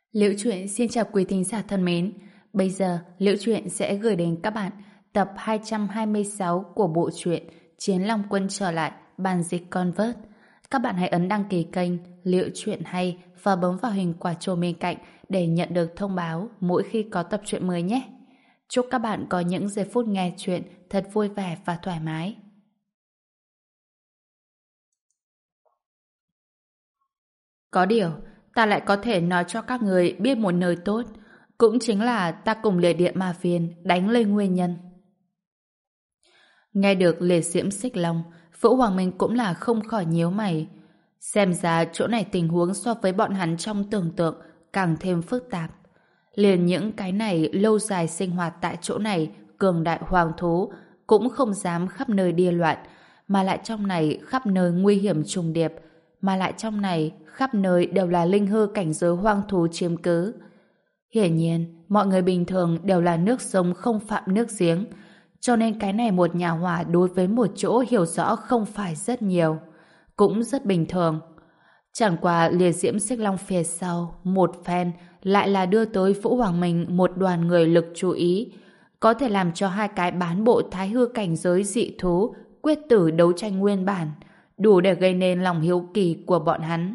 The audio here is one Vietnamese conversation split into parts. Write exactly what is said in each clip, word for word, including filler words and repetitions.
Liễu Chuyện xin chào quý thính giả thân mến. Bây giờ, Liễu Chuyện sẽ gửi đến các bạn tập hai trăm hai mươi sáu của bộ truyện Chiến Long Quân trở lại, bản dịch Convert. Các bạn hãy ấn đăng ký kênh Liễu Chuyện hay và bấm vào hình quả chuông bên cạnh để nhận được thông báo mỗi khi có tập truyện mới nhé. Chúc các bạn có những giây phút nghe chuyện thật vui vẻ và thoải mái. Có điều, ta lại có thể nói cho các người biết một nơi tốt, cũng chính là ta cùng liệt địa ma viên đánh lên nguyên nhân. Nghe được liệt diễm xích long, Vũ Hoàng Minh cũng là không khỏi nhíu mày. Xem ra chỗ này tình huống so với bọn hắn trong tưởng tượng càng thêm phức tạp. Liền những cái này lâu dài sinh hoạt tại chỗ này, cường đại hoàng thú cũng không dám khắp nơi điên loạn, mà lại trong này khắp nơi nguy hiểm trùng điệp, mà lại trong này khắp nơi đều là linh hư cảnh giới hoang thú chiếm cứ. Hiển nhiên, mọi người bình thường đều là nước sông không phạm nước giếng, cho nên cái này một nhà hỏa đối với một chỗ hiểu rõ không phải rất nhiều, cũng rất bình thường. Chẳng qua liệt diễm xích long phía sau, một phen lại là đưa tới Vũ Hoàng Minh một đoàn người lực chú ý, có thể làm cho hai cái bán bộ thái hư cảnh giới dị thú quyết tử đấu tranh nguyên bản, đủ để gây nên lòng hiếu kỳ của bọn hắn.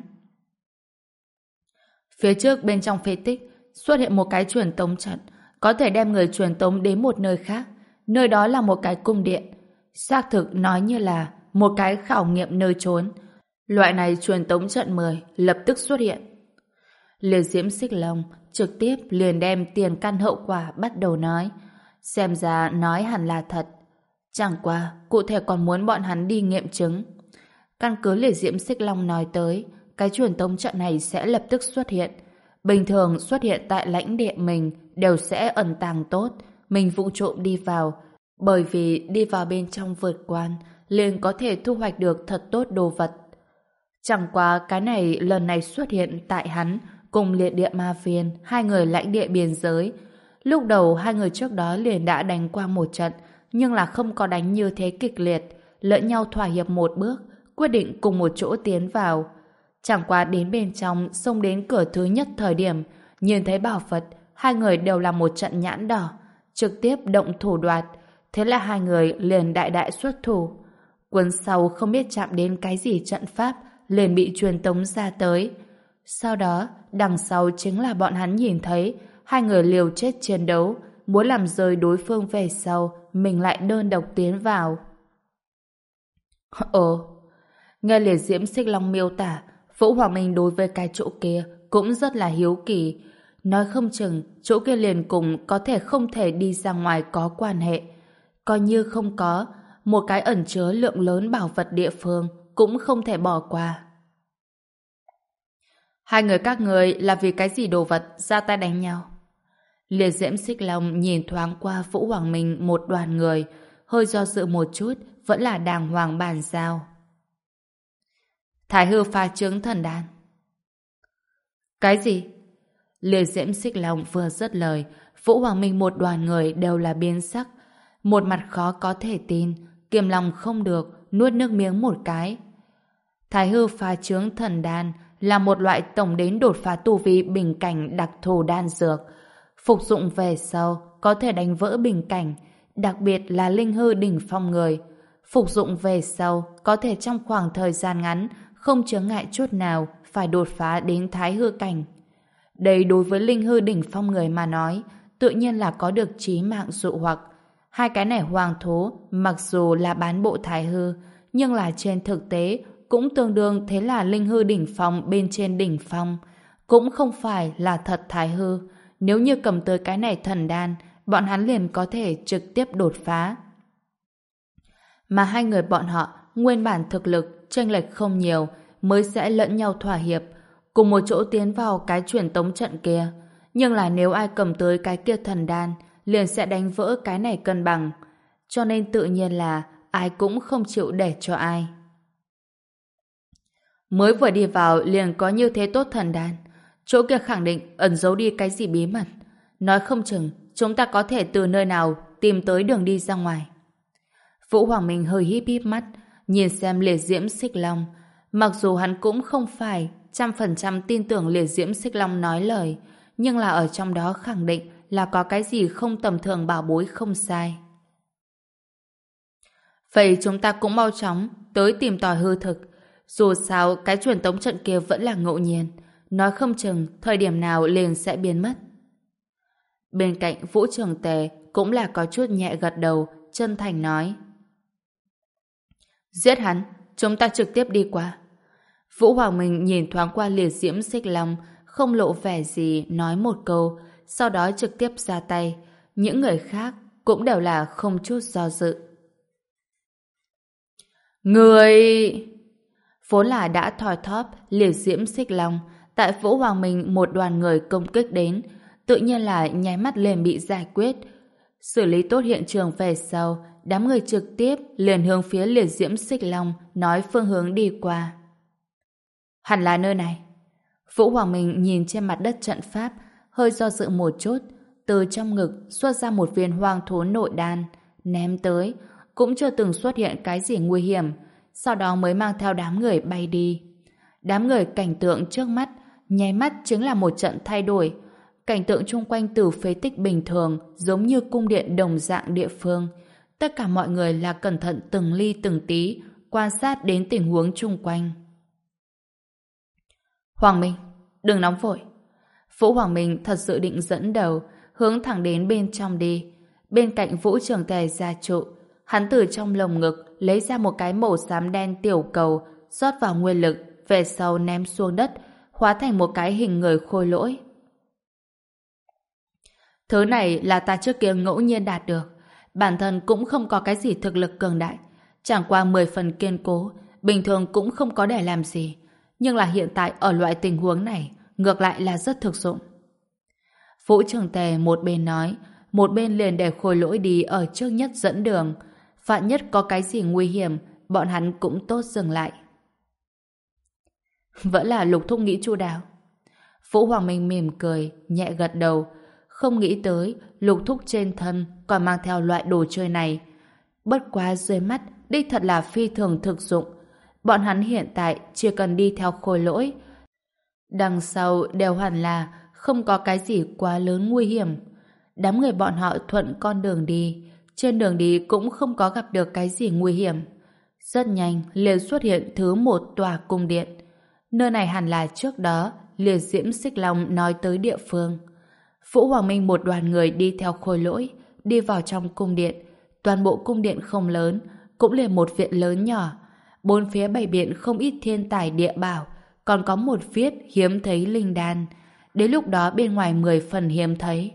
Phía trước bên trong phế tích xuất hiện một cái truyền tống trận, có thể đem người truyền tống đến một nơi khác. Nơi đó là một cái cung điện, xác thực nói như là một cái khảo nghiệm nơi trốn. Loại này truyền tống trận mười lập tức xuất hiện. Liệt diễm xích long trực tiếp liền đem tiền căn hậu quả bắt đầu nói. Xem ra nói hẳn là thật. Chẳng qua, cụ thể còn muốn bọn hắn đi nghiệm chứng. Căn cứ liệt diễm xích long nói tới, cái truyền tống trận này sẽ lập tức xuất hiện. Bình thường xuất hiện tại lãnh địa mình đều sẽ ẩn tàng tốt, mình vụng trộm đi vào, bởi vì đi vào bên trong vượt quan liền có thể thu hoạch được thật tốt đồ vật. Chẳng qua cái này lần này xuất hiện tại hắn cùng liệt địa ma viên, hai người lãnh địa biên giới. Lúc đầu hai người trước đó liền đã đánh qua một trận, nhưng là không có đánh như thế kịch liệt, lẫn nhau thỏa hiệp một bước, quyết định cùng một chỗ tiến vào. Chẳng qua đến bên trong, xông đến cửa thứ nhất thời điểm, nhìn thấy bảo vật, hai người đều là một trận nhãn đỏ, trực tiếp động thủ đoạt. Thế là hai người liền đại đại xuất thủ. Quân sau không biết chạm đến cái gì trận pháp, liền bị truyền tống ra tới. Sau đó, đằng sau chính là bọn hắn nhìn thấy hai người liều chết chiến đấu, muốn làm rơi đối phương về sau, mình lại đơn độc tiến vào. Ồ, nghe liệt diễm xích long miêu tả, Vũ Hoàng Minh đối với cái chỗ kia cũng rất là hiếu kỳ. Nói không chừng chỗ kia liền cùng có thể không thể đi ra ngoài có quan hệ. Coi như không có, một cái ẩn chứa lượng lớn bảo vật địa phương cũng không thể bỏ qua. Hai người các người là vì cái gì đồ vật ra tay đánh nhau? Liệt diễm xích long nhìn thoáng qua Vũ Hoàng Minh một đoàn người, hơi do dự một chút, vẫn là đàng hoàng bàn giao. Thái hư pha trướng thần đan. Cái gì? Liệt diễm xích long vừa dứt lời, Vũ Hoàng Minh một đoàn người đều là biến sắc, một mặt khó có thể tin, kiềm lòng không được, nuốt nước miếng một cái. Thái hư pha trướng thần đan là một loại tổng đến đột phá tu vi bình cảnh đặc thù đan dược, phục dụng về sau có thể đánh vỡ bình cảnh, đặc biệt là linh hư đỉnh phong người. Phục dụng về sau có thể trong khoảng thời gian ngắn không chướng ngại chút nào phải đột phá đến thái hư cảnh. Đây đối với linh hư đỉnh phong người mà nói, tự nhiên là có được chí mạng dụ hoặc. Hai cái này hoàng thú mặc dù là bán bộ thái hư, nhưng là trên thực tế cũng tương đương thế là linh hư đỉnh phong bên trên đỉnh phong, cũng không phải là thật thái hư. Nếu như cầm tới cái này thần đan, bọn hắn liền có thể trực tiếp đột phá. Mà hai người bọn họ nguyên bản thực lực chênh lệch không nhiều, mới sẽ lẫn nhau thỏa hiệp, cùng một chỗ tiến vào cái truyền tống trận kia. Nhưng là nếu ai cầm tới cái kia thần đan, liền sẽ đánh vỡ cái này cân bằng. Cho nên tự nhiên là ai cũng không chịu để cho ai. Mới vừa đi vào liền có như thế tốt thần đan, chỗ kia khẳng định ẩn giấu đi cái gì bí mật. Nói không chừng chúng ta có thể từ nơi nào tìm tới đường đi ra ngoài. Vũ Hoàng Minh hơi híp híp mắt, nhìn xem liệt diễm xích long. Mặc dù hắn cũng không phải trăm phần trăm tin tưởng liệt diễm xích long nói lời, nhưng là ở trong đó khẳng định là có cái gì không tầm thường bảo bối không sai. Vậy chúng ta cũng mau chóng tới tìm tòi hư thực. Dù sao cái truyền tống trận kia vẫn là ngẫu nhiên, nói không chừng thời điểm nào liền sẽ biến mất. Bên cạnh Vũ Trường Tề cũng là có chút nhẹ gật đầu, chân thành nói. Giết hắn, chúng ta trực tiếp đi qua. Vũ Hoàng Minh nhìn thoáng qua liệt diễm xích long, không lộ vẻ gì, nói một câu, sau đó trực tiếp ra tay. Những người khác cũng đều là không chút do dự. Người... Vốn là đã thoi thóp liệt diễm xích long, tại Vũ Hoàng Minh một đoàn người công kích đến, tự nhiên là nháy mắt liền bị giải quyết. Xử lý tốt hiện trường về sau, đám người trực tiếp liền hướng phía liệt diễm xích long nói phương hướng đi qua. Hẳn là nơi này. Vũ Hoàng Minh nhìn trên mặt đất trận pháp, hơi do dự một chút, từ trong ngực xuất ra một viên hoang thú nội đan, ném tới, cũng chưa từng xuất hiện cái gì nguy hiểm, sau đó mới mang theo đám người bay đi. Đám người cảnh tượng trước mắt, nháy mắt chính là một trận thay đổi. Cảnh tượng chung quanh từ phế tích bình thường giống như cung điện đồng dạng địa phương. Tất cả mọi người là cẩn thận từng ly từng tí, quan sát đến tình huống chung quanh. Hoàng Minh, đừng nóng vội. Vũ Hoàng Minh thật sự định dẫn đầu, hướng thẳng đến bên trong đi. Bên cạnh Vũ Trường Tề gia trụ, hắn từ trong lồng ngực lấy ra một cái màu xám đen tiểu cầu, rót vào nguyên lực, về sau ném xuống đất, hóa thành một cái hình người khôi lỗi. Thứ này là ta trước kia ngẫu nhiên đạt được, bản thân cũng không có cái gì thực lực cường đại, chẳng qua mười phần kiên cố, bình thường cũng không có để làm gì, nhưng là hiện tại ở loại tình huống này, ngược lại là rất thực dụng. Vũ Trường Tề một bên nói, một bên liền để khôi lỗi đi ở trước nhất dẫn đường, vạn nhất có cái gì nguy hiểm, bọn hắn cũng tốt dừng lại. Vẫn là Lục Thúc nghĩ chu đáo. Vũ Hoàng Minh mỉm cười, nhẹ gật đầu, không nghĩ tới Lục Thúc trên thân còn mang theo loại đồ chơi này. Bất quá dưới mắt, đích thật là phi thường thực dụng. Bọn hắn hiện tại chỉ cần đi theo khôi lỗi. Đằng sau đều hẳn là không có cái gì quá lớn nguy hiểm. Đám người bọn họ thuận con đường đi. Trên đường đi cũng không có gặp được cái gì nguy hiểm. Rất nhanh liền xuất hiện thứ một tòa cung điện. Nơi này hẳn là trước đó liệt diễm xích long nói tới địa phương. Vũ Hoàng Minh một đoàn người đi theo khôi lỗi, đi vào trong cung điện. Toàn bộ cung điện không lớn, cũng liền một viện lớn nhỏ. Bốn phía bày biện không ít thiên tài địa bảo, còn có một viết hiếm thấy linh đan. Đến lúc đó bên ngoài mười phần hiếm thấy.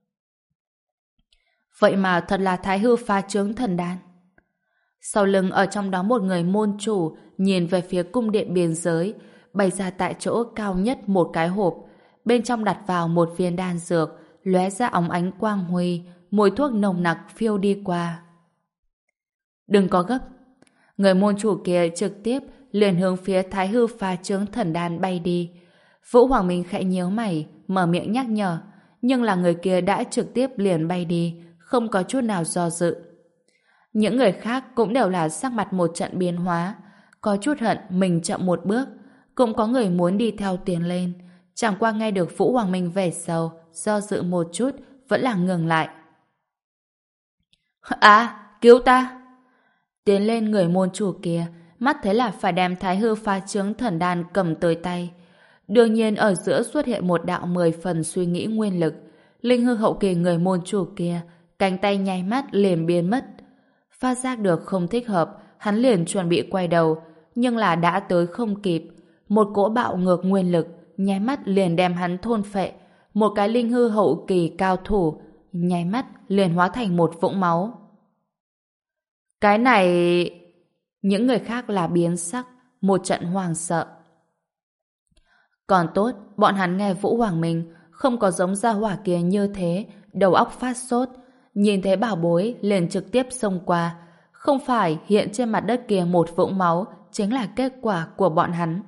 Vậy mà thật là thái hư phá trướng thần đan. Sau lưng ở trong đó một người môn chủ nhìn về phía cung điện biên giới, bày ra tại chỗ cao nhất một cái hộp, bên trong đặt vào một viên đan dược, lóe ra óng ánh quang huy, mùi thuốc nồng nặc phiêu đi qua. Đừng có gấp. Người môn chủ kia trực tiếp liền hướng phía thái hư phá trướng thần đan bay đi. Vũ Hoàng Minh khẽ nhíu mày, mở miệng nhắc nhở, nhưng là người kia đã trực tiếp liền bay đi, không có chút nào do dự. Những người khác cũng đều là sắc mặt một trận biến hóa, có chút hận mình chậm một bước, cũng có người muốn đi theo tiến lên, chẳng qua nghe được Vũ Hoàng Minh về sau, do dự một chút, vẫn là ngừng lại. À, cứu ta! Tiến lên người môn chủ kia, mắt thấy là phải đem thái hư phá trướng thần đan cầm tới tay. Đương nhiên ở giữa xuất hiện một đạo mười phần suy nghĩ nguyên lực. Linh hư hậu kỳ người môn chủ kia, cánh tay nháy mắt liền biến mất. Phát giác được không thích hợp, hắn liền chuẩn bị quay đầu, nhưng là đã tới không kịp. Một cỗ bạo ngược nguyên lực, nháy mắt liền đem hắn thôn phệ. Một cái linh hư hậu kỳ cao thủ, nháy mắt liền hóa thành một vũng máu. Cái này... Những người khác là biến sắc, một trận hoảng sợ. Còn tốt, bọn hắn nghe Vũ Hoàng Minh không có giống gia hỏa kia như thế, đầu óc phát sốt, nhìn thấy bảo bối liền trực tiếp xông qua. Không phải hiện trên mặt đất kia một vũng máu chính là kết quả của bọn hắn.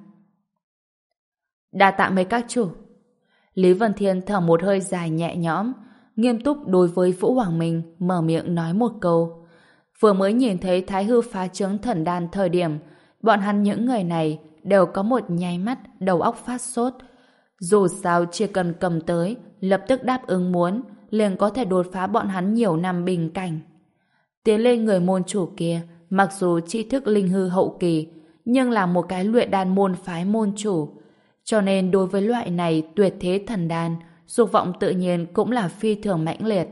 Đa tạ mấy các chủ. Lý Vân Thiên thở một hơi dài nhẹ nhõm, nghiêm túc đối với Vũ Hoàng Minh mở miệng nói một câu. Vừa mới nhìn thấy thái hư phá trướng thần đan thời điểm, bọn hắn những người này đều có một nháy mắt đầu óc phát sốt. Dù sao chỉ cần cầm tới, lập tức đáp ứng muốn, liền có thể đột phá bọn hắn nhiều năm bình cảnh. Tiến lên người môn chủ kia, mặc dù tri thức linh hư hậu kỳ, nhưng là một cái luyện đan môn phái môn chủ. Cho nên đối với loại này tuyệt thế thần đan, dục vọng tự nhiên cũng là phi thường mãnh liệt.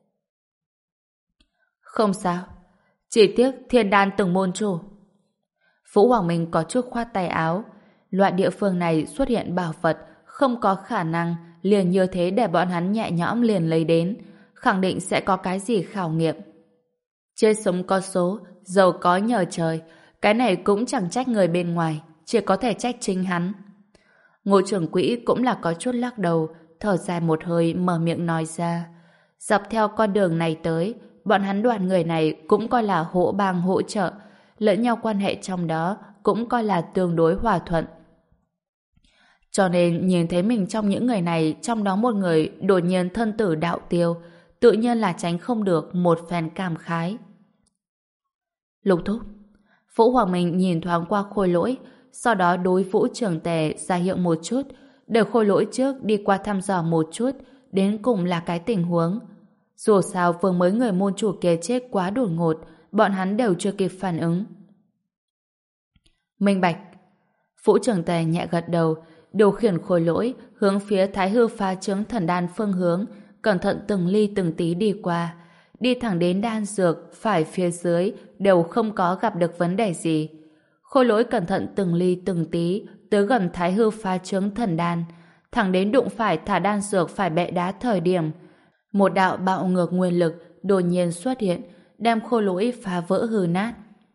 Không sao, chỉ tiếc thiên đan từng môn chủ. Vũ Hoàng Minh có chút khoát tay áo. Loại địa phương này xuất hiện bảo vật, không có khả năng liền như thế để bọn hắn nhẹ nhõm liền lấy đến, khẳng định sẽ có cái gì khảo nghiệm. Chết sống có số, giàu có nhờ trời, cái này cũng chẳng trách người bên ngoài, chỉ có thể trách chính hắn. Ngô trưởng quỹ cũng là có chút lắc đầu, thở dài một hơi mở miệng nói ra. Dọc theo con đường này tới, bọn hắn đoàn người này cũng coi là hỗ bang hỗ trợ, lẫn nhau quan hệ trong đó cũng coi là tương đối hòa thuận. Cho nên nhìn thấy mình trong những người này, trong đó một người đột nhiên thân tử đạo tiêu, tự nhiên là tránh không được một phen cảm khái. Lục thúc. Vũ Hoàng Minh nhìn thoáng qua Khôi Lỗi, sau đó đối Vũ Trường Tề ra hiệu một chút, để Khôi Lỗi trước đi qua thăm dò một chút, đến cùng là cái tình huống. Dù sao vừa mới người môn chủ kia chết quá đột ngột, bọn hắn đều chưa kịp phản ứng. Minh bạch. Vũ Trường Tề nhẹ gật đầu, điều khiển Khôi Lỗi hướng phía Thái Hư phá trướng thần đan phương hướng, cẩn thận từng ly từng tí đi qua, đi thẳng đến đan dược phải phía dưới đều không có gặp được vấn đề gì. Khôi Lỗi cẩn thận từng ly từng tí tới gần Thái Hư phá trướng thần đan, thẳng đến đụng phải thả đan dược phải bệ đá thời điểm, một đạo bạo ngược nguyên lực đột nhiên xuất hiện, đem Khôi Lỗi phá vỡ hư nát.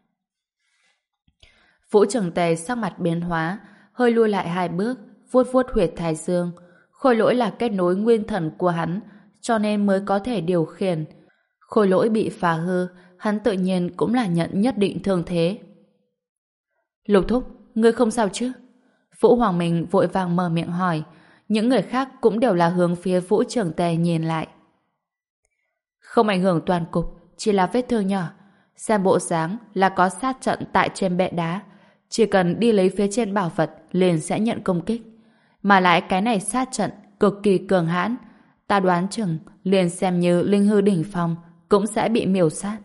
Vũ Trường Tề sắc mặt biến hóa, hơi lui lại hai bước, vuốt vuốt huyệt thái dương. Khôi Lỗi là kết nối nguyên thần của hắn, cho nên mới có thể điều khiển. Khôi Lỗi bị phá hư, hắn tự nhiên cũng là nhận nhất định thương thế. Lục thúc, ngươi không sao chứ? Vũ Hoàng Minh vội vàng mở miệng hỏi. Những người khác cũng đều là hướng phía Vũ Trường Tề nhìn lại. Không ảnh hưởng toàn cục, chỉ là vết thương nhỏ. Xem bộ dáng là có sát trận tại trên bệ đá. Chỉ cần đi lấy phía trên bảo vật liền sẽ nhận công kích. Mà lại cái này sát trận cực kỳ cường hãn. Ta đoán chừng liền xem như linh hư đỉnh phong cũng sẽ bị miểu sát.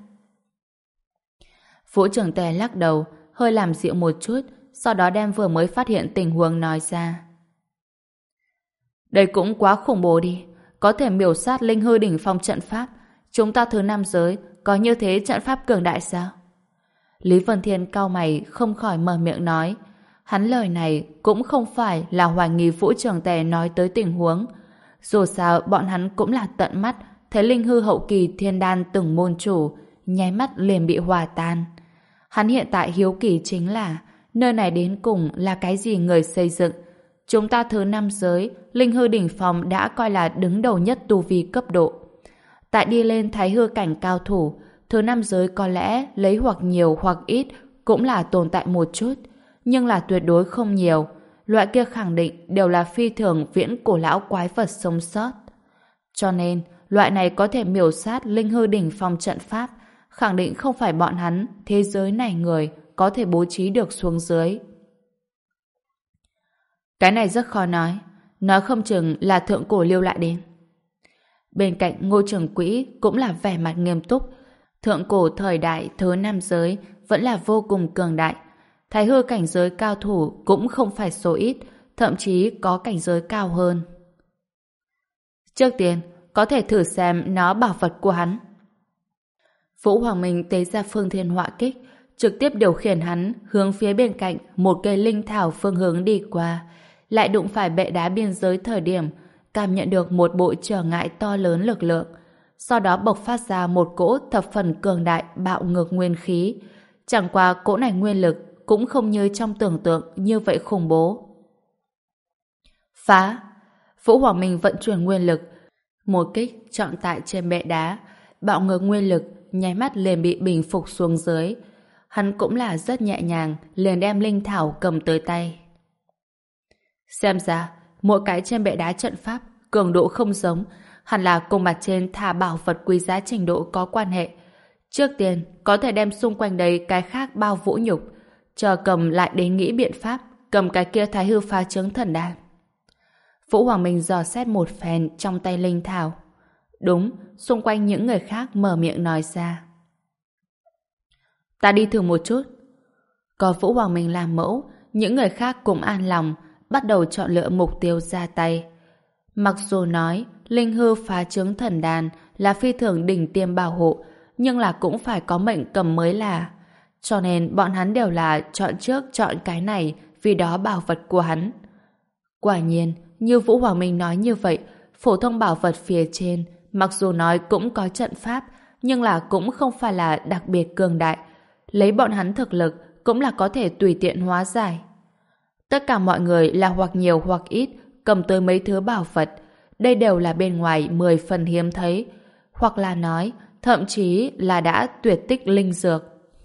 Vũ Trường Tề lắc đầu, hơi làm dịu một chút, sau đó đem vừa mới phát hiện tình huống nói ra. Đây cũng quá khủng bố đi, có thể miểu sát linh hư đỉnh phong trận pháp. Chúng ta thứ năm giới có như thế trận pháp cường đại sao? Lý Vân Thiên cau mày không khỏi mở miệng nói. Hắn lời này cũng không phải là hoài nghi Vũ Trường Tề nói tới tình huống. Dù sao bọn hắn cũng là tận mắt thấy linh hư hậu kỳ thiên đan từng môn chủ nháy mắt liền bị hòa tan. Hắn hiện tại hiếu kỳ chính là nơi này đến cùng là cái gì người xây dựng. Chúng ta thứ năm giới linh hư đỉnh phong đã coi là đứng đầu nhất tu vi cấp độ. Tại đi lên thái hư cảnh cao thủ, thứ năm giới có lẽ lấy hoặc nhiều hoặc ít cũng là tồn tại một chút, nhưng là tuyệt đối không nhiều. Loại kia khẳng định đều là phi thường viễn cổ lão quái vật sống sót. Cho nên, loại này có thể miểu sát linh hư đỉnh phong trận pháp, khẳng định không phải bọn hắn thế giới này người có thể bố trí được xuống dưới. Cái này rất khó nói, nói không chừng là thượng cổ lưu lại đến. Bên cạnh Ngô Trường Quỹ cũng là vẻ mặt nghiêm túc. Thượng cổ thời đại thứ năm giới vẫn là vô cùng cường đại. Thái hư cảnh giới cao thủ cũng không phải số ít, thậm chí có cảnh giới cao hơn. Trước tiên, có thể thử xem nó bảo vật của hắn. Vũ Hoàng Minh tế ra phương thiên họa kích, trực tiếp điều khiển hắn hướng phía bên cạnh một cây linh thảo phương hướng đi qua, lại đụng phải bệ đá biên giới thời điểm, cảm nhận được một bộ trở ngại to lớn lực lượng, sau đó bộc phát ra một cỗ thập phần cường đại bạo ngược nguyên khí. Chẳng qua cỗ này nguyên lực cũng không như trong tưởng tượng như vậy khủng bố. Phá! Vũ Hoàng Minh vận chuyển nguyên lực, một kích chọn tại trên bệ đá, bạo ngược nguyên lực nháy mắt liền bị bình phục xuống dưới. Hắn cũng là rất nhẹ nhàng liền đem linh thảo cầm tới tay. Xem ra, mỗi cái trên bệ đá trận pháp cường độ không giống, hẳn là cùng mặt trên thả bảo vật quý giá trình độ có quan hệ. Trước tiên, có thể đem xung quanh đấy cái khác bao vũ nhục, chờ cầm lại đến nghĩ biện pháp cầm cái kia thái hư phá trướng thần đan. Vũ Hoàng Minh dò xét một phen trong tay linh thảo. Đúng, xung quanh những người khác mở miệng nói ra. Ta đi thử một chút. Có Vũ Hoàng Minh làm mẫu, những người khác cũng an lòng, bắt đầu chọn lựa mục tiêu ra tay. Mặc dù nói linh hư phá trướng thần đàn là phi thường đỉnh tiêm bảo hộ, nhưng là cũng phải có mệnh cầm mới là. Cho nên bọn hắn đều là chọn trước chọn cái này vì đó bảo vật của hắn. Quả nhiên, như Vũ Hoàng Minh nói như vậy, phổ thông bảo vật phía trên mặc dù nói cũng có trận pháp, nhưng là cũng không phải là đặc biệt cường đại. Lấy bọn hắn thực lực cũng là có thể tùy tiện hóa giải. Tất cả mọi người là hoặc nhiều hoặc ít cầm tới mấy thứ bảo vật. Đây đều là bên ngoài mười phần hiếm thấy, hoặc là nói thậm chí là đã tuyệt tích linh dược.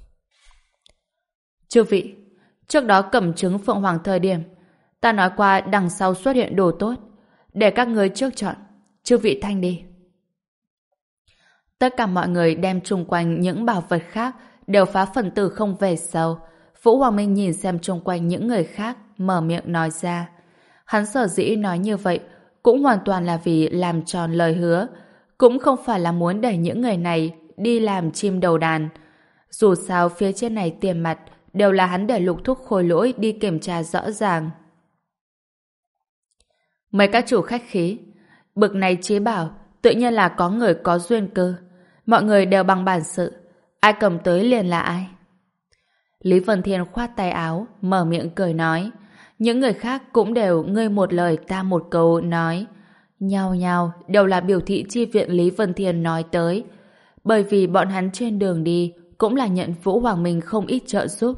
Chư vị, trước đó cầm trứng Phượng Hoàng thời điểm ta nói qua đằng sau xuất hiện đồ tốt, để các người trước chọn. Chư vị thanh đi. Tất cả mọi người đem chung quanh những bảo vật khác đều phá phần tử không về sau. Vũ Hoàng Minh nhìn xem chung quanh những người khác, mở miệng nói ra. Hắn sở dĩ nói như vậy cũng hoàn toàn là vì làm tròn lời hứa, cũng không phải là muốn để những người này đi làm chim đầu đàn. Dù sao phía trên này tiền mặt đều là hắn để Lục Thúc Khôi Lỗi đi kiểm tra rõ ràng. Mấy các chủ khách khí, bực này chế bảo tự nhiên là có người có duyên cơ. Mọi người đều bằng bản sự, ai cầm tới liền là ai. Lý Vân Thiên khoát tay áo, mở miệng cười nói. Những người khác cũng đều ngươi một lời ta một câu nói. Nhao nhao đều là biểu thị chi viện Lý Vân Thiên nói tới. Bởi vì bọn hắn trên đường đi cũng là nhận Vũ Hoàng Minh không ít trợ giúp.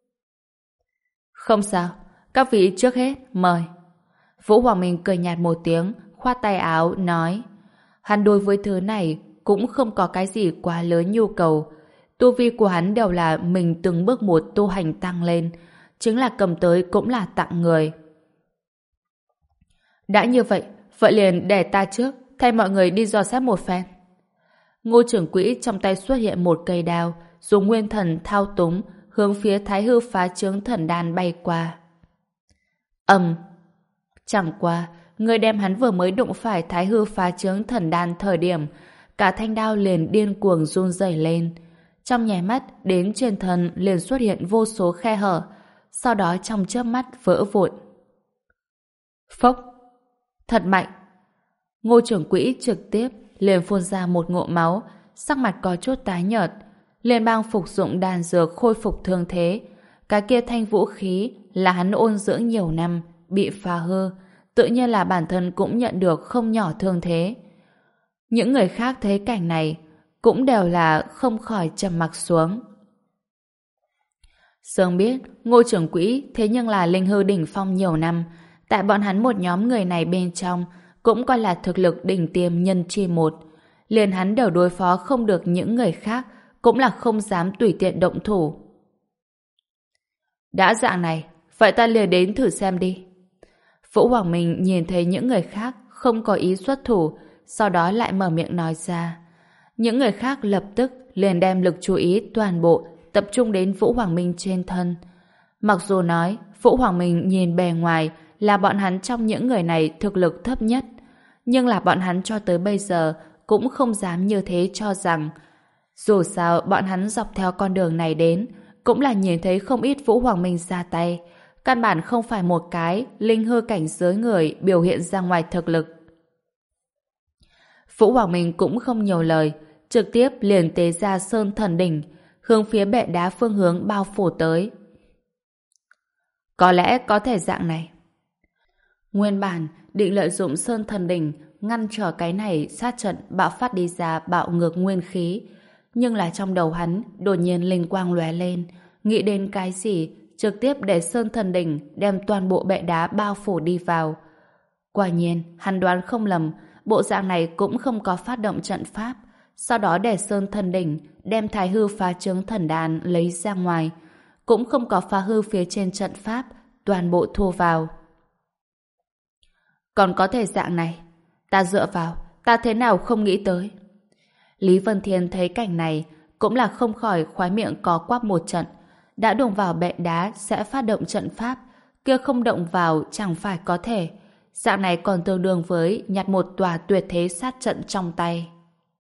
Không sao, các vị trước hết, mời. Vũ Hoàng Minh cười nhạt một tiếng, khoát tay áo, nói. Hắn đối với thứ này cũng không có cái gì quá lớn nhu cầu. Tu vi của hắn đều là mình từng bước một tu hành tăng lên, chính là cầm tới cũng là tặng người. Đã như vậy, vậy liền để ta trước, thay mọi người đi dò xét một phen. Ngô trưởng quỹ trong tay xuất hiện một cây đao, dùng nguyên thần thao túng, hướng phía Thái Hư phá trướng thần đàn bay qua. Ầm! Chẳng qua, người đem hắn vừa mới đụng phải Thái Hư phá trướng thần đàn thời điểm, cả thanh đao liền điên cuồng run rẩy lên. Trong nháy mắt, đến trên thân liền xuất hiện vô số khe hở, sau đó trong chớp mắt vỡ vụn. Phốc! Thật mạnh! Ngô trưởng quỹ trực tiếp liền phun ra một ngụm máu, sắc mặt có chút tái nhợt. Liên bang phục dụng đan dược khôi phục thương thế. Cái kia thanh vũ khí là hắn ôn dưỡng nhiều năm, bị phá hư, tự nhiên là bản thân cũng nhận được không nhỏ thương thế. Những người khác thấy cảnh này cũng đều là không khỏi trầm mặc xuống. Sớm biết Ngô trưởng quỹ thế nhưng là linh hư đỉnh phong nhiều năm, tại bọn hắn một nhóm người này bên trong cũng coi là thực lực đỉnh tiêm nhân chi một. Liền hắn đều đối phó không được những người khác, cũng là không dám tùy tiện động thủ. Đã dạng này, vậy ta liền đến thử xem đi. Vũ Hoàng Minh nhìn thấy những người khác không có ý xuất thủ, sau đó lại mở miệng nói ra. Những người khác lập tức liền đem lực chú ý toàn bộ tập trung đến Vũ Hoàng Minh trên thân. Mặc dù nói Vũ Hoàng Minh nhìn bề ngoài là bọn hắn trong những người này thực lực thấp nhất, nhưng là bọn hắn cho tới bây giờ cũng không dám như thế cho rằng. Dù sao bọn hắn dọc theo con đường này đến cũng là nhìn thấy không ít Vũ Hoàng Minh ra tay, căn bản không phải một cái linh hư cảnh giới người biểu hiện ra ngoài thực lực. Vũ Hoàng Minh cũng không nhiều lời, trực tiếp liền tế ra Sơn Thần Đỉnh, hướng phía bệ đá phương hướng bao phủ tới. Có lẽ có thể dạng này. Nguyên bản định lợi dụng Sơn Thần Đỉnh ngăn trở cái này sát trận bạo phát đi ra bạo ngược nguyên khí, nhưng là trong đầu hắn đột nhiên linh quang lóe lên, nghĩ đến cái gì trực tiếp để Sơn Thần Đỉnh đem toàn bộ bệ đá bao phủ đi vào. Quả nhiên hắn đoán không lầm, bộ dạng này cũng không có phát động trận pháp, sau đó để Sơn Thần Đỉnh đem Thái Hư phá trướng thần đàn lấy ra ngoài, cũng không có phá hư phía trên trận pháp, toàn bộ thu vào. Còn có thể dạng này, ta dựa vào, ta thế nào không nghĩ tới. Lý Vân Thiên thấy cảnh này cũng là không khỏi khoái miệng có quắp một trận. Đã đụng vào bệ đá sẽ phát động trận pháp, kia không động vào chẳng phải có thể. Dạng này còn tương đương với nhặt một tòa tuyệt thế sát trận trong tay.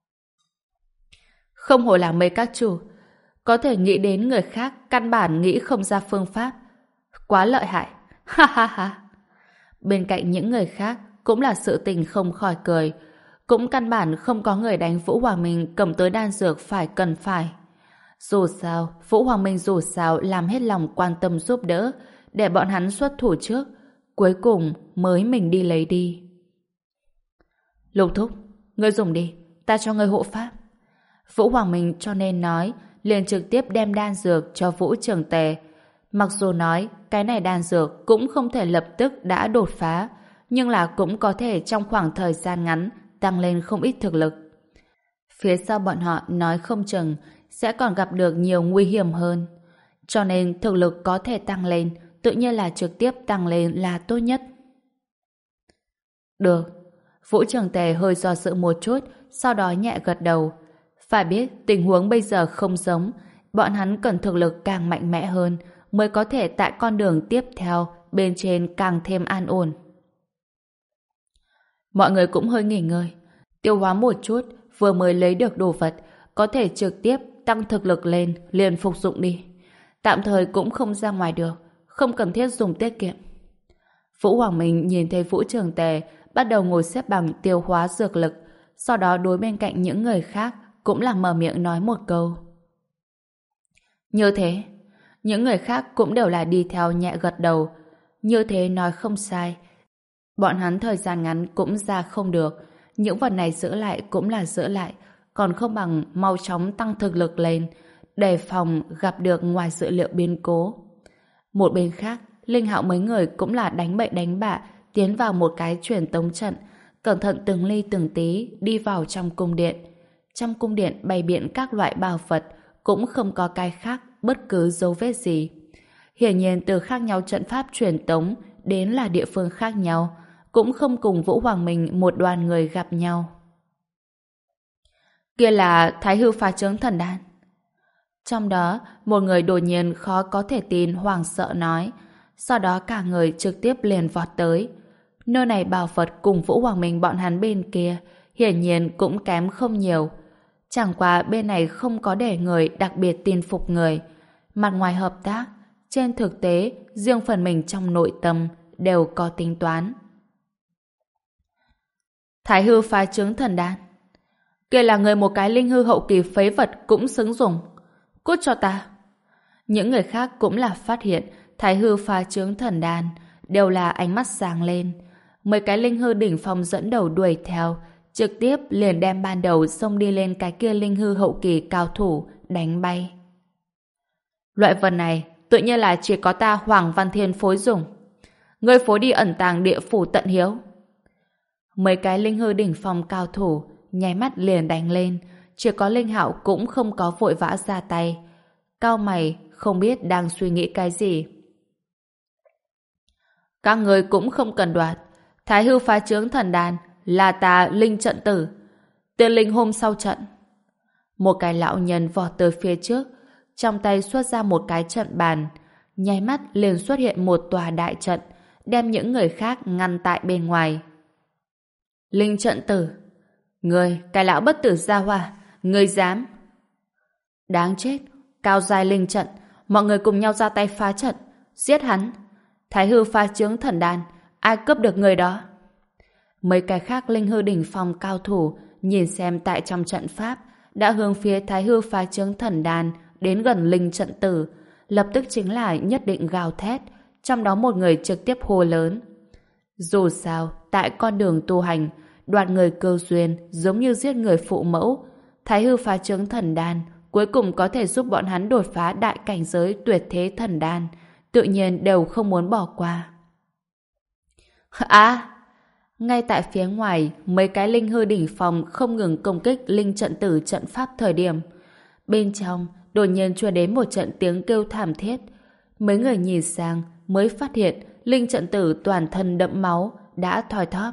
Không hổ là mấy các chủ, có thể nghĩ đến người khác căn bản nghĩ không ra phương pháp. Quá lợi hại. Ha ha ha. Bên cạnh những người khác cũng là sự tình không khỏi cười. Cũng căn bản không có người đánh Vũ Hoàng Minh cầm tới đan dược phải cần phải. Dù sao, Vũ Hoàng Minh dù sao làm hết lòng quan tâm giúp đỡ để bọn hắn xuất thủ trước, cuối cùng mới mình đi lấy đi. Lục thúc, ngươi dùng đi, ta cho ngươi hộ pháp. Vũ Hoàng Minh cho nên nói, liền trực tiếp đem đan dược cho Vũ Trường Tề. Mặc dù nói cái này đan dược cũng không thể lập tức đã đột phá, nhưng là cũng có thể trong khoảng thời gian ngắn tăng lên không ít thực lực. Phía sau bọn họ nói không chừng sẽ còn gặp được nhiều nguy hiểm hơn. Cho nên thực lực có thể tăng lên, tự nhiên là trực tiếp tăng lên là tốt nhất. Được. Vũ Trường Tề hơi do dự một chút, sau đó nhẹ gật đầu. Phải biết tình huống bây giờ không giống, bọn hắn cần thực lực càng mạnh mẽ hơn mới có thể tại con đường tiếp theo bên trên càng thêm an ổn. Mọi người cũng hơi nghỉ ngơi, tiêu hóa một chút, vừa mới lấy được đồ vật, có thể trực tiếp tăng thực lực lên, liền phục dụng đi. Tạm thời cũng không ra ngoài được, không cần thiết dùng tiết kiệm. Vũ Hoàng Minh nhìn thấy Vũ Trường Tề bắt đầu ngồi xếp bằng tiêu hóa dược lực, sau đó đối bên cạnh những người khác cũng là mở miệng nói một câu. Như thế, những người khác cũng đều là đi theo nhẹ gật đầu. Như thế nói không sai. Bọn hắn thời gian ngắn cũng ra không được, những vật này giữ lại cũng là giữ lại, còn không bằng mau chóng tăng thực lực lên, đề phòng gặp được ngoài dự liệu biến cố. Một bên khác, Linh Hạo mấy người cũng là đánh bậy đánh bạ, tiến vào một cái truyền tống trận, cẩn thận từng ly từng tí đi vào trong cung điện. Trong cung điện bày biện các loại bảo vật, cũng không có cái khác bất cứ dấu vết gì. Hiển nhiên từ khác nhau trận pháp truyền tống đến là địa phương khác nhau, cũng không cùng Vũ Hoàng Minh một đoàn người gặp nhau. Kia là Thái Hư Phá Trướng Thần Đan. Trong đó, một người đột nhiên khó có thể tin hoảng sợ nói, sau đó cả người trực tiếp liền vọt tới. Nơi này bảo vật cùng Vũ Hoàng Minh bọn hắn bên kia, hiển nhiên cũng kém không nhiều. Chẳng qua bên này không có để người đặc biệt tin phục người. Mặt ngoài hợp tác, trên thực tế, riêng phần mình trong nội tâm đều có tính toán. Thái Hư Phá Trướng Thần Đan. Kia là người một cái linh hư hậu kỳ phế vật cũng xứng dùng. Cút cho ta. Những người khác cũng là phát hiện Thái Hư Phá Trướng Thần Đan, đều là ánh mắt sáng lên. Mấy cái linh hư đỉnh phong dẫn đầu đuổi theo, trực tiếp liền đem ban đầu xông đi lên cái kia linh hư hậu kỳ cao thủ đánh bay. Loại vật này tự nhiên là chỉ có ta Hoàng Văn Thiên phối dùng. Ngươi phối đi ẩn tàng địa phủ tận hiếu. Mấy cái linh hư đỉnh phong cao thủ nháy mắt liền đánh lên, chỉ có Linh Hạo cũng không có vội vã ra tay. Cao mày không biết đang suy nghĩ cái gì. Các người cũng không cần đoạt. Thái Hư Phá Trướng Thần Đan là ta Linh Trận Tử, tên linh hôm sau trận. Một cái lão nhân vọt tới phía trước, trong tay xuất ra một cái trận bàn, nháy mắt liền xuất hiện một tòa đại trận, đem những người khác ngăn tại bên ngoài. Linh Trận Tử, ngươi, cái lão bất tử gia hỏa, ngươi dám? Đáng chết, cao giai linh trận, mọi người cùng nhau ra tay phá trận, giết hắn. Thái Hư Phá Trướng Thần Đan, ai cướp được người đó? Mấy cái khác linh hư đỉnh phong cao thủ nhìn xem tại trong trận pháp đã hướng phía Thái Hư Phá Trướng Thần Đan đến gần Linh Trận Tử, lập tức chính là nhất định gào thét, trong đó một người trực tiếp hô lớn. Dù sao, tại con đường tu hành, đoạt người cơ duyên giống như giết người phụ mẫu, Thái Hư Phá Trướng Thần Đan cuối cùng có thể giúp bọn hắn đột phá đại cảnh giới tuyệt thế thần đan, tự nhiên đều không muốn bỏ qua. À! Ngay tại phía ngoài, mấy cái linh hư đỉnh phong không ngừng công kích Linh Trận Tử trận pháp thời điểm. Bên trong, đột nhiên truyền đến một trận tiếng kêu thảm thiết. Mấy người nhìn sang mới phát hiện Linh Trận Tử toàn thân đẫm máu, đã thoi thóp.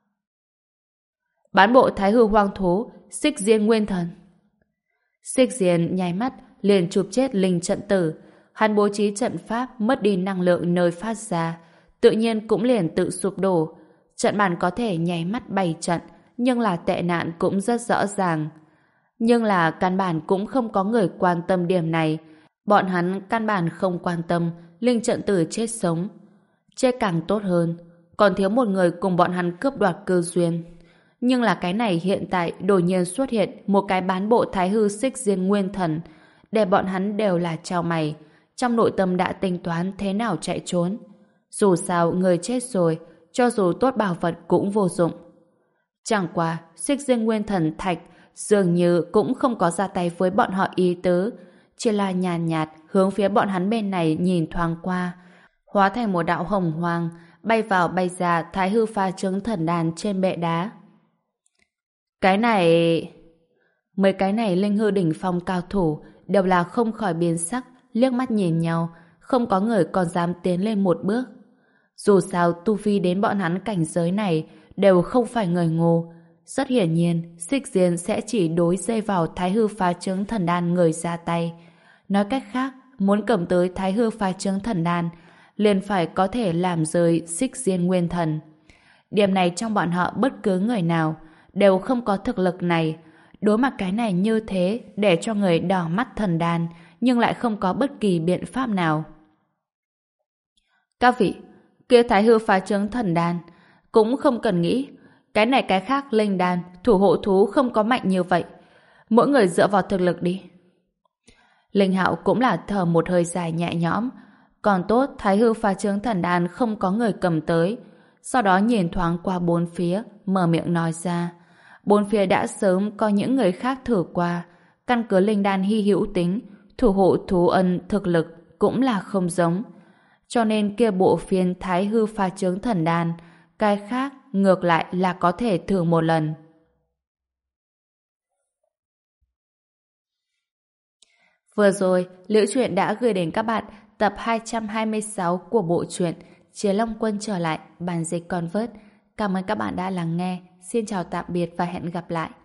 Bán bộ Thái Hư Hoang Thú, Xích Diên Nguyên Thần. Xích Diên nháy mắt liền chụp chết Linh Trận Tử. Hắn bố trí trận pháp mất đi năng lượng nơi phát ra, tự nhiên cũng liền tự sụp đổ. Trận bàn có thể nháy mắt bảy trận, nhưng là tệ nạn cũng rất rõ ràng. Nhưng là căn bản cũng không có người quan tâm điểm này. Bọn hắn căn bản không quan tâm linh trận tử chết sống. Chết càng tốt hơn, còn thiếu một người cùng bọn hắn cướp đoạt cơ duyên. Nhưng là cái này hiện tại đột nhiên xuất hiện một cái bán bộ thái hư xích diên nguyên thần, để bọn hắn đều là chao mày, trong nội tâm đã tính toán thế nào chạy trốn. Dù sao người chết rồi, cho dù tốt bảo vật cũng vô dụng. Chẳng qua xích diên nguyên thần thạch dường như cũng không có ra tay với bọn họ ý tứ, chỉ là nhàn nhạt, nhạt hướng phía bọn hắn bên này nhìn thoáng qua, hóa thành một đạo hồng hoàng bay vào bay ra thái hư pha trướng thần đàn trên bệ đá. Cái này... Mấy cái này linh hư đỉnh phong cao thủ đều là không khỏi biến sắc, liếc mắt nhìn nhau, không có người còn dám tiến lên một bước. Dù sao tu vi đến bọn hắn cảnh giới này đều không phải người ngu. Rất hiển nhiên, xích diên sẽ chỉ đối dây vào thái hư phá trướng thần đan người ra tay. Nói cách khác, muốn cầm tới thái hư phá trướng thần đan, liền phải có thể làm rơi xích diên nguyên thần. Điểm này trong bọn họ bất cứ người nào đều không có thực lực này. Đối mặt cái này như thế để cho người đỏ mắt thần đan, nhưng lại không có bất kỳ biện pháp nào. Các vị, kia thái hư phá trướng thần đan cũng không cần nghĩ, cái này cái khác linh đan, thủ hộ thú không có mạnh như vậy. Mỗi người dựa vào thực lực đi. Linh Hạo cũng là thở một hơi dài nhẹ nhõm. Còn tốt thái hư phá trướng thần đan không có người cầm tới. Sau đó nhìn thoáng qua bốn phía, mở miệng nói ra. Bốn phía đã sớm có những người khác thử qua. Căn cứ linh đan hy hữu tính, thủ hộ thú ân thực lực cũng là không giống. Cho nên kia bộ phiên thái hư phá trướng thần đan, cái khác ngược lại là có thể thử một lần. Vừa rồi, Liễu Chuyện đã gửi đến các bạn tập hai trăm hai mươi sáu của bộ truyện Chiến Long Quân trở lại, bản dịch Convert. Cảm ơn các bạn đã lắng nghe. Xin chào tạm biệt và hẹn gặp lại.